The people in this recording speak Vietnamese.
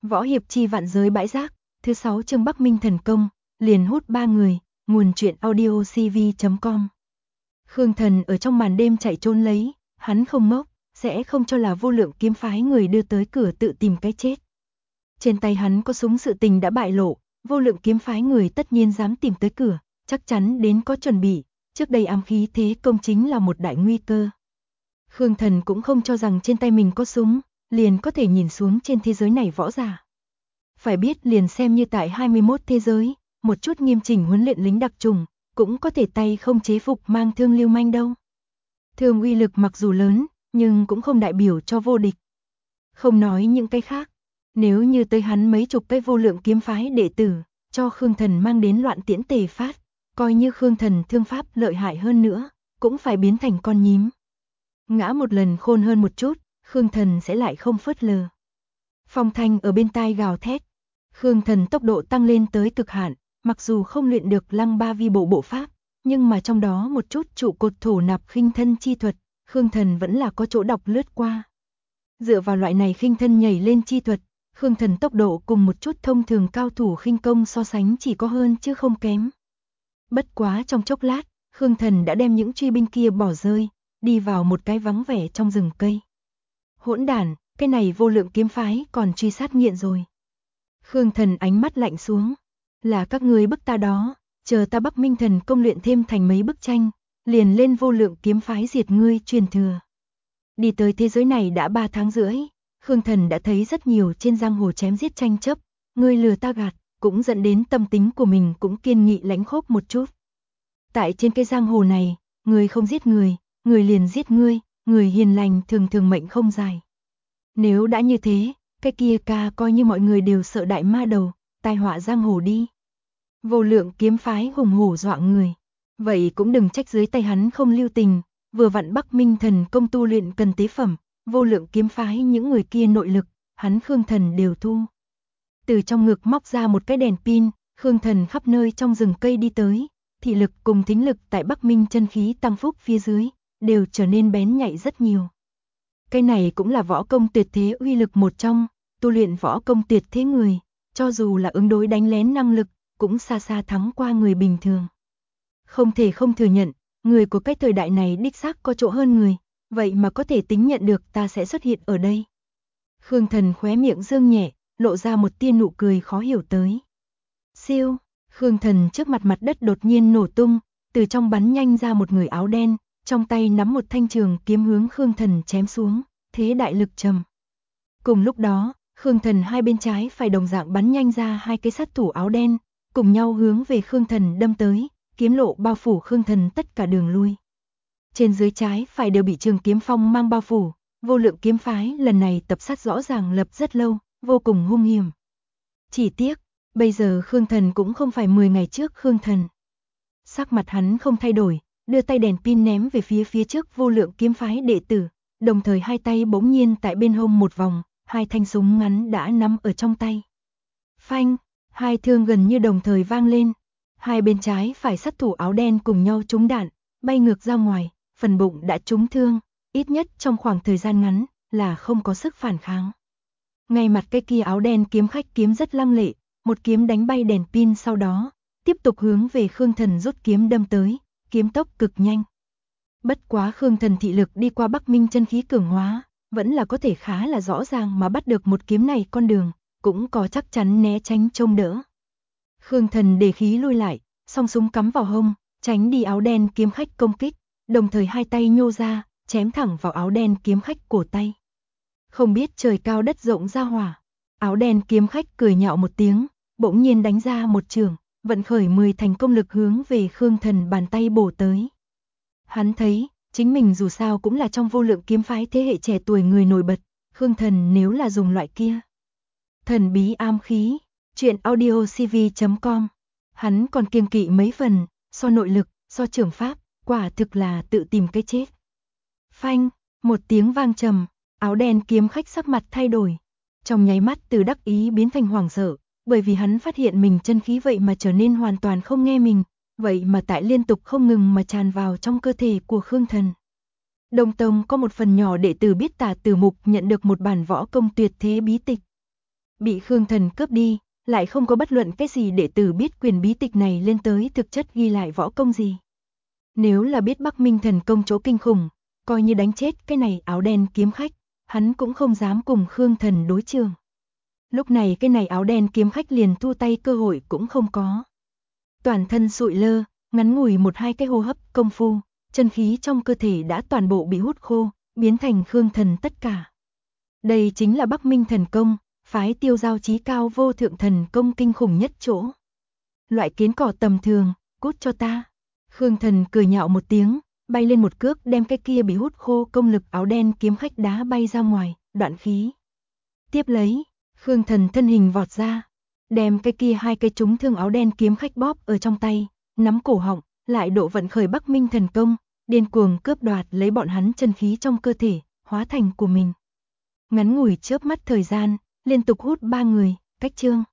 Võ hiệp chi vạn giới bãi rác, thứ 6 chương Bắc Minh thần công, liền hút 3 người, nguồn truyện audio cv.com. Khương Thần ở trong màn đêm chạy trốn lấy, hắn không ngốc, sẽ không cho là Vô Lượng kiếm phái người đưa tới cửa tự tìm cái chết. Trên tay hắn có súng, sự tình đã bại lộ, Vô Lượng kiếm phái người tất nhiên dám tìm tới cửa, chắc chắn đến có chuẩn bị, trước đây ám khí thế công chính là một đại nguy cơ. Khương Thần cũng không cho rằng trên tay mình có súng, liền có thể nhìn xuống trên thế giới này võ giả. Phải biết liền xem như tại 21 thế giới, một chút nghiêm chỉnh huấn luyện lính đặc trùng, cũng có thể tay không chế phục mang thương lưu manh đâu. Thương uy lực mặc dù lớn, nhưng cũng không đại biểu cho vô địch. Không nói những cái khác, nếu như tới hắn mấy chục cái Vô Lượng kiếm phái đệ tử, cho Khương Thần mang đến loạn tiễn tề phát, coi như Khương Thần thương pháp lợi hại hơn nữa, cũng phải biến thành con nhím. Ngã một lần khôn hơn một chút, Khương Thần sẽ lại không phớt lờ. Phong thanh ở bên tai gào thét. Khương Thần tốc độ tăng lên tới cực hạn, mặc dù không luyện được Lăng Ba Vi bộ bộ pháp, nhưng mà trong đó một chút trụ cột thổ nạp khinh thân chi thuật, Khương Thần vẫn là có chỗ đọc lướt qua. Dựa vào loại này khinh thân nhảy lên chi thuật, Khương Thần tốc độ cùng một chút thông thường cao thủ khinh công so sánh chỉ có hơn chứ không kém. Bất quá trong chốc lát, Khương Thần đã đem những truy binh kia bỏ rơi, đi vào một cái vắng vẻ trong rừng cây. Hỗn đản, cái này Vô Lượng kiếm phái còn truy sát nghiện rồi. Khương Thần ánh mắt lạnh xuống, là các ngươi bức ta đó, chờ ta Bắc Minh thần công luyện thêm thành mấy bức tranh, liền lên Vô Lượng kiếm phái diệt ngươi truyền thừa. Đi tới thế giới này đã 3 tháng rưỡi, Khương Thần đã thấy rất nhiều trên giang hồ chém giết tranh chấp, ngươi lừa ta gạt, cũng dẫn đến tâm tính của mình cũng kiên nghị lãnh khốc một chút. Tại trên cái giang hồ này, người không giết người, người liền giết ngươi, người hiền lành thường thường mệnh không dài. Nếu đã như thế, cái kia ca coi như mọi người đều sợ đại ma đầu, tai họa giang hồ đi. Vô Lượng kiếm phái hùng hổ dọa người, vậy cũng đừng trách dưới tay hắn không lưu tình, vừa vặn Bắc Minh thần công tu luyện cần tế phẩm, Vô Lượng kiếm phái những người kia nội lực, hắn Khương Thần đều thu. Từ trong ngực móc ra một cái đèn pin, Khương Thần khắp nơi trong rừng cây đi tới, thị lực cùng thính lực tại Bắc Minh chân khí tăng phúc phía dưới, đều trở nên bén nhạy rất nhiều. Cái này cũng là võ công tuyệt thế uy lực một trong, tu luyện võ công tuyệt thế người, cho dù là ứng đối đánh lén năng lực, cũng xa xa thắng qua người bình thường. Không thể không thừa nhận, người của cái thời đại này đích xác có chỗ hơn người, vậy mà có thể tính nhận được ta sẽ xuất hiện ở đây. Khương Thần khóe miệng dương nhẹ, lộ ra một tia nụ cười khó hiểu tới. Siêu, Khương Thần trước mặt mặt đất đột nhiên nổ tung, từ trong bắn nhanh ra một người áo đen, trong tay nắm một thanh trường kiếm hướng Khương Thần chém xuống, thế đại lực trầm. Cùng lúc đó, Khương Thần hai bên trái phải đồng dạng bắn nhanh ra hai cái sát thủ áo đen, cùng nhau hướng về Khương Thần đâm tới, kiếm lộ bao phủ Khương Thần tất cả đường lui. Trên dưới trái phải đều bị trường kiếm phong mang bao phủ, Vô Lượng kiếm phái lần này tập sát rõ ràng lập rất lâu, vô cùng hung hiểm. Chỉ tiếc, bây giờ Khương Thần cũng không phải 10 ngày trước Khương Thần. Sắc mặt hắn không thay đổi, đưa tay đèn pin ném về phía trước Vô Lượng kiếm phái đệ tử, đồng thời hai tay bỗng nhiên tại bên hông một vòng, hai thanh súng ngắn đã nắm ở trong tay. Phanh, hai thương gần như đồng thời vang lên, hai bên trái phải sát thủ áo đen cùng nhau trúng đạn, bay ngược ra ngoài, phần bụng đã trúng thương, ít nhất trong khoảng thời gian ngắn là không có sức phản kháng. Ngay mặt cái kia áo đen kiếm khách kiếm rất lăng lệ, một kiếm đánh bay đèn pin, sau đó tiếp tục hướng về Khương Thần rút kiếm đâm tới, kiếm tốc cực nhanh. Bất quá Khương Thần thị lực đi qua Bắc Minh chân khí cường hóa, vẫn là có thể khá là rõ ràng mà bắt được một kiếm này con đường, cũng có chắc chắn né tránh trông đỡ. Khương Thần để khí lui lại, song súng cắm vào hông, tránh đi áo đen kiếm khách công kích, đồng thời hai tay nhô ra, chém thẳng vào áo đen kiếm khách cổ tay. Không biết trời cao đất rộng ra hỏa, áo đen kiếm khách cười nhạo một tiếng, bỗng nhiên đánh ra một chưởng, vận khởi 10 thành công lực hướng về Khương Thần bàn tay bổ tới. Hắn thấy, chính mình dù sao cũng là trong Vô Lượng kiếm phái thế hệ trẻ tuổi người nổi bật, Khương Thần nếu là dùng loại kia thần bí ám khí, truyện audio cv.com, hắn còn kiêng kỵ mấy phần, so nội lực, so trưởng pháp, quả thực là tự tìm cái chết. Phanh, một tiếng vang trầm, áo đen kiếm khách sắc mặt thay đổi, trong nháy mắt từ đắc ý biến thành hoảng sợ, bởi vì hắn phát hiện mình chân khí vậy mà trở nên hoàn toàn không nghe mình, vậy mà tại liên tục không ngừng mà tràn vào trong cơ thể của Khương Thần. Đông Tông có một phần nhỏ đệ tử biết Tả Tử Mục nhận được một bản võ công tuyệt thế bí tịch. bị Khương Thần cướp đi, lại không có bất luận cái gì đệ tử biết quyền bí tịch này lên tới thực chất ghi lại võ công gì. Nếu là biết Bắc Minh thần công chỗ kinh khủng, coi như đánh chết cái này áo đen kiếm khách, hắn cũng không dám cùng Khương Thần đối trường. Lúc này cái này áo đen kiếm khách liền thu tay cơ hội cũng không có. Toàn thân sụi lơ, ngắn ngủi 1-2 cái hô hấp công phu, chân khí trong cơ thể đã toàn bộ bị hút khô, biến thành Khương Thần tất cả. Đây chính là Bắc Minh thần công, phái Tiêu Giao chí cao vô thượng thần công kinh khủng nhất chỗ. Loại kiến cỏ tầm thường, cút cho ta. Khương Thần cười nhạo một tiếng, bay lên một cước đem cái kia bị hút khô công lực áo đen kiếm khách đá bay ra ngoài, đoạn khí. Tiếp lấy, Khương Thần thân hình vọt ra, đem cái kia 2 cây trúng thương áo đen kiếm khách bóp ở trong tay, nắm cổ họng, lại độ vận khởi Bắc Minh thần công, điên cuồng cướp đoạt lấy bọn hắn chân khí trong cơ thể, hóa thành của mình. Ngắn ngủi chớp mắt thời gian, liên tục hút 3 người, cách chương.